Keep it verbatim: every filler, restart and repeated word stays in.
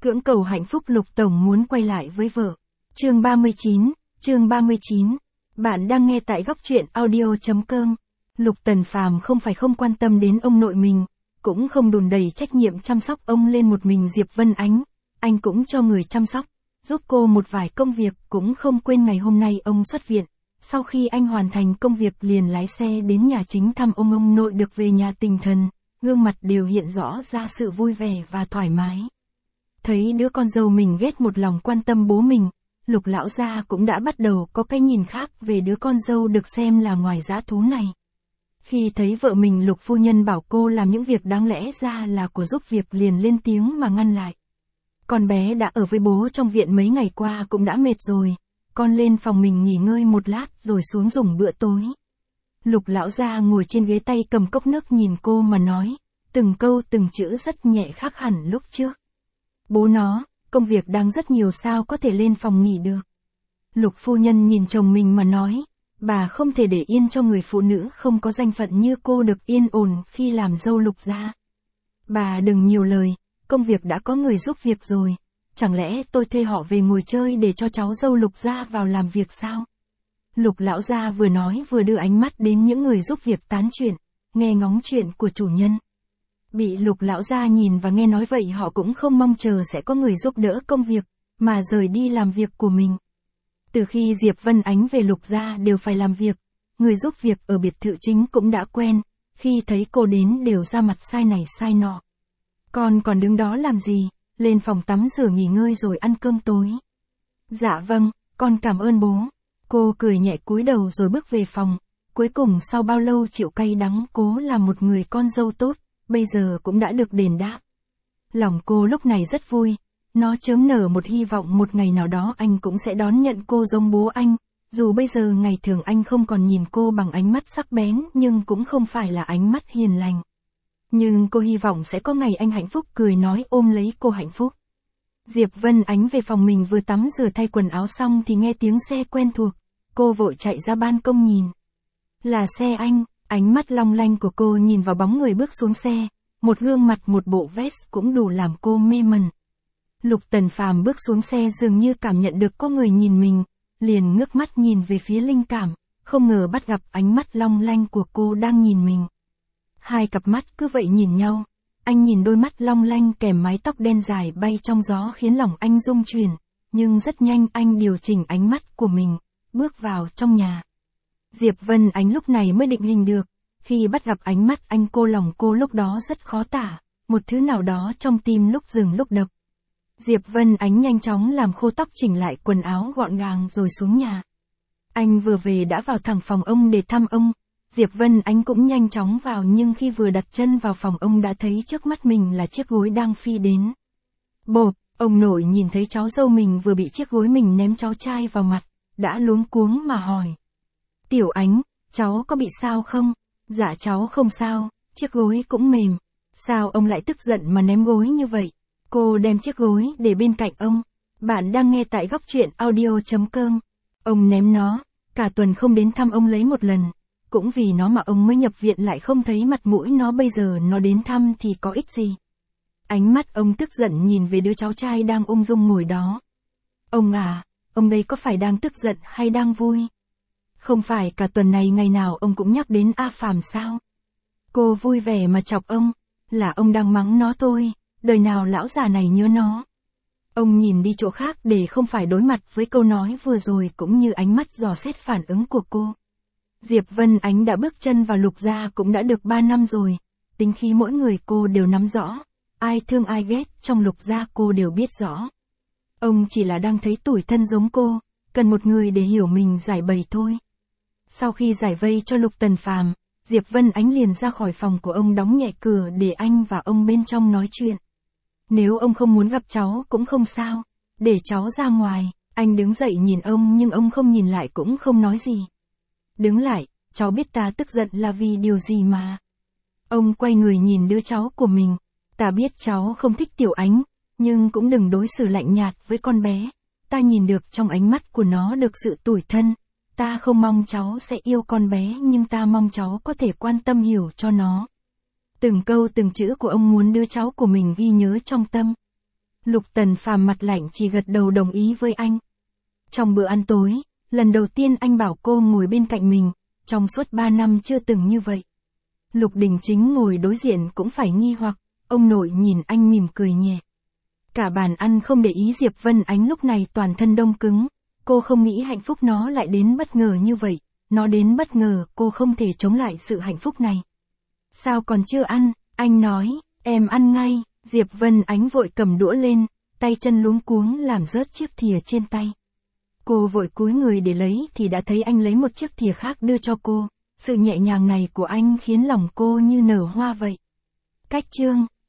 Cưỡng cầu hạnh phúc Lục Tổng muốn quay lại với vợ. Chương ba mươi chín, chương ba mươi chín. Bạn đang nghe tại góc truyện audio chấm com. Lục Tần Phàm không phải không quan tâm đến ông nội mình, cũng không đùn đẩy trách nhiệm chăm sóc ông lên một mình Diệp Vân Ánh, anh cũng cho người chăm sóc, giúp cô một vài công việc, cũng không quên ngày hôm nay ông xuất viện. Sau khi anh hoàn thành công việc liền lái xe đến nhà chính thăm ông ông nội được về nhà tinh thần, gương mặt đều hiện rõ ra sự vui vẻ và thoải mái. Thấy đứa con dâu mình ghét một lòng quan tâm bố mình, Lục lão gia cũng đã bắt đầu có cái nhìn khác về đứa con dâu được xem là ngoài dã thú này. Khi thấy vợ mình Lục phu nhân bảo cô làm những việc đáng lẽ ra là của giúp việc liền lên tiếng mà ngăn lại. Con bé đã ở với bố trong viện mấy ngày qua cũng đã mệt rồi, con lên phòng mình nghỉ ngơi một lát rồi xuống dùng bữa tối. Lục lão gia ngồi trên ghế tay cầm cốc nước nhìn cô mà nói, từng câu từng chữ rất nhẹ khác hẳn lúc trước. Bố nó, công việc đang rất nhiều sao có thể lên phòng nghỉ được. Lục phu nhân nhìn chồng mình mà nói, bà không thể để yên cho người phụ nữ không có danh phận như cô được yên ổn khi làm dâu Lục gia. Bà đừng nhiều lời, công việc đã có người giúp việc rồi, chẳng lẽ tôi thuê họ về ngồi chơi để cho cháu dâu Lục gia vào làm việc sao? Lục lão gia vừa nói vừa đưa ánh mắt đến những người giúp việc tán chuyện, nghe ngóng chuyện của chủ nhân. Bị Lục lão gia nhìn và nghe nói vậy họ cũng không mong chờ sẽ có người giúp đỡ công việc, mà rời đi làm việc của mình. Từ khi Diệp Vân Ánh về Lục gia đều phải làm việc, người giúp việc ở biệt thự chính cũng đã quen, khi thấy cô đến đều ra mặt sai này sai nọ. Con còn đứng đó làm gì, lên phòng tắm rửa nghỉ ngơi rồi ăn cơm tối. Dạ vâng, con cảm ơn bố. Cô cười nhẹ cúi đầu rồi bước về phòng, cuối cùng sau bao lâu chịu cay đắng cố làm một người con dâu tốt, bây giờ cũng đã được đền đáp. Lòng cô lúc này rất vui, nó chớm nở một hy vọng một ngày nào đó anh cũng sẽ đón nhận cô giống bố anh, dù bây giờ ngày thường anh không còn nhìn cô bằng ánh mắt sắc bén nhưng cũng không phải là ánh mắt hiền lành. Nhưng cô hy vọng sẽ có ngày anh hạnh phúc cười nói ôm lấy cô hạnh phúc. Diệp Vân Ánh về phòng mình vừa tắm rửa thay quần áo xong thì nghe tiếng xe quen thuộc, cô vội chạy ra ban công nhìn. Là xe anh, ánh mắt long lanh của cô nhìn vào bóng người bước xuống xe, một gương mặt một bộ vest cũng đủ làm cô mê mẩn. Lục Tần Phàm bước xuống xe dường như cảm nhận được có người nhìn mình, liền ngước mắt nhìn về phía linh cảm, không ngờ bắt gặp ánh mắt long lanh của cô đang nhìn mình. Hai cặp mắt cứ vậy nhìn nhau, anh nhìn đôi mắt long lanh kèm mái tóc đen dài bay trong gió khiến lòng anh rung chuyển, nhưng rất nhanh anh điều chỉnh ánh mắt của mình, bước vào trong nhà. Diệp Vân Ánh lúc này mới định hình được, khi bắt gặp ánh mắt anh cô lòng cô lúc đó rất khó tả, một thứ nào đó trong tim lúc dừng lúc đập. Diệp Vân Ánh nhanh chóng làm khô tóc chỉnh lại quần áo gọn gàng rồi xuống nhà. Anh vừa về đã vào thẳng phòng ông để thăm ông, Diệp Vân Ánh cũng nhanh chóng vào nhưng khi vừa đặt chân vào phòng ông đã thấy trước mắt mình là chiếc gối đang phi đến. Bộp, ông nội nhìn thấy cháu dâu mình vừa bị chiếc gối mình ném cháu trai vào mặt, đã luống cuống mà hỏi. Tiểu Ánh, cháu có bị sao không? Dạ cháu không sao, chiếc gối cũng mềm. Sao ông lại tức giận mà ném gối như vậy? Cô đem chiếc gối để bên cạnh ông. Bạn đang nghe tại góc truyện audio chấm com. Ông ném nó, cả tuần không đến thăm ông lấy một lần. Cũng vì nó mà ông mới nhập viện lại không thấy mặt mũi nó, bây giờ nó đến thăm thì có ích gì? Ánh mắt ông tức giận nhìn về đứa cháu trai đang ung dung ngồi đó. Ông à, ông đây có phải đang tức giận hay đang vui? Không phải cả tuần này ngày nào ông cũng nhắc đến A Phàm sao? Cô vui vẻ mà chọc ông, là ông đang mắng nó thôi, đời nào lão già này nhớ nó. Ông nhìn đi chỗ khác để không phải đối mặt với câu nói vừa rồi cũng như ánh mắt dò xét phản ứng của cô. Diệp Vân Ánh đã bước chân vào Lục gia cũng đã được ba năm rồi, tính khí mỗi người cô đều nắm rõ, ai thương ai ghét trong Lục gia cô đều biết rõ. Ông chỉ là đang thấy tủi thân giống cô, cần một người để hiểu mình giải bày thôi. Sau khi giải vây cho Lục Tần Phàm, Diệp Vân Ánh liền ra khỏi phòng của ông đóng nhẹ cửa để anh và ông bên trong nói chuyện. Nếu ông không muốn gặp cháu cũng không sao, để cháu ra ngoài. Anh đứng dậy nhìn ông nhưng ông không nhìn lại cũng không nói gì. Đứng lại, cháu biết ta tức giận là vì điều gì mà. Ông quay người nhìn đứa cháu của mình. Ta biết cháu không thích Tiểu Ánh, nhưng cũng đừng đối xử lạnh nhạt với con bé. Ta nhìn được trong ánh mắt của nó được sự tủi thân. Ta không mong cháu sẽ yêu con bé nhưng ta mong cháu có thể quan tâm hiểu cho nó. Từng câu từng chữ của ông muốn đứa cháu của mình ghi nhớ trong tâm. Lục Tần Phàm mặt lạnh chỉ gật đầu đồng ý với anh. Trong bữa ăn tối, lần đầu tiên anh bảo cô ngồi bên cạnh mình, trong suốt ba năm chưa từng như vậy. Lục Đình Chính ngồi đối diện cũng phải nghi hoặc, ông nội nhìn anh mỉm cười nhẹ. Cả bàn ăn không để ý Diệp Vân Ánh lúc này toàn thân đông cứng, cô không nghĩ hạnh phúc nó lại đến bất ngờ như vậy, nó đến bất ngờ cô không thể chống lại sự hạnh phúc này. Sao còn chưa ăn, anh nói, em ăn ngay, Diệp Vân Ánh vội cầm đũa lên, tay chân luống cuống làm rớt chiếc thìa trên tay. Cô vội cúi người để lấy thì đã thấy anh lấy một chiếc thìa khác đưa cho cô, sự nhẹ nhàng này của anh khiến lòng cô như nở hoa vậy. Cách chương